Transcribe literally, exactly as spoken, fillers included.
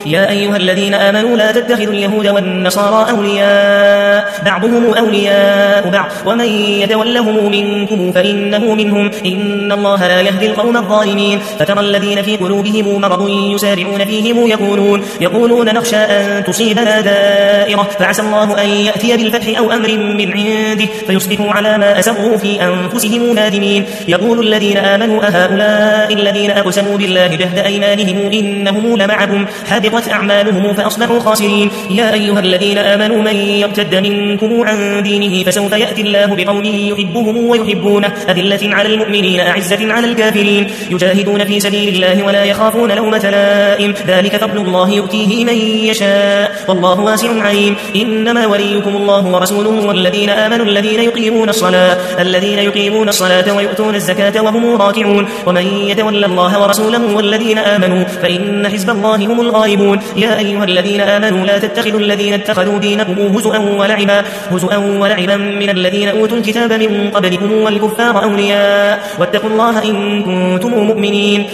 يا أيها الذين آمنوا لا تتخذوا اليهود والنصارى أولياء بعضهم أولياء بعض ومن يتولهم منكم فإنه منهم إن الله لا يهدي القوم الظالمين فترى الذين في قلوبهم مرض يسارعون فيهم يقولون, يقولون نخشى أن تصيبنا دائرة فعسى الله أن يأتي بالفتح أو أمر من عنده فيصبحوا على ما أسروا في أنفسهم نادمين يقول الذين آمنوا أهؤلاء الذين أقسموا بالله جهد أيمانهم إنهم لمعكم حبطت أعمالهم فأصبحوا خاسرين يا أيها الذين آمنوا من يرتد منكم عن دينه فسوف يأتي الله بقوم يحبهم ويحبونه أذلة على المؤمنين أعزة على الكافرين يجاهدون في سبيل الله ولا يخافون لومة لائم ذلك فضل الله يؤتيه من يشاء والله واسع عليم إنما وليكم الله ورسوله والذين آمنوا الذين يقيمون الصلاة الذين يقيمون الصلاة ويؤتون الزكاة وهم راكعون ومن يتولى الله ورسوله والذين آمنوا فإن حزب الله هم الغالبون يا أيها الذين آمنوا لا تتخذوا الذين اتخذوا دينكم هزؤا ولعبا هزؤا ولعبا من الذين أوتوا الكتاب من قبلكم والكفار أولياء واتقوا الله إن كنتم مؤمنين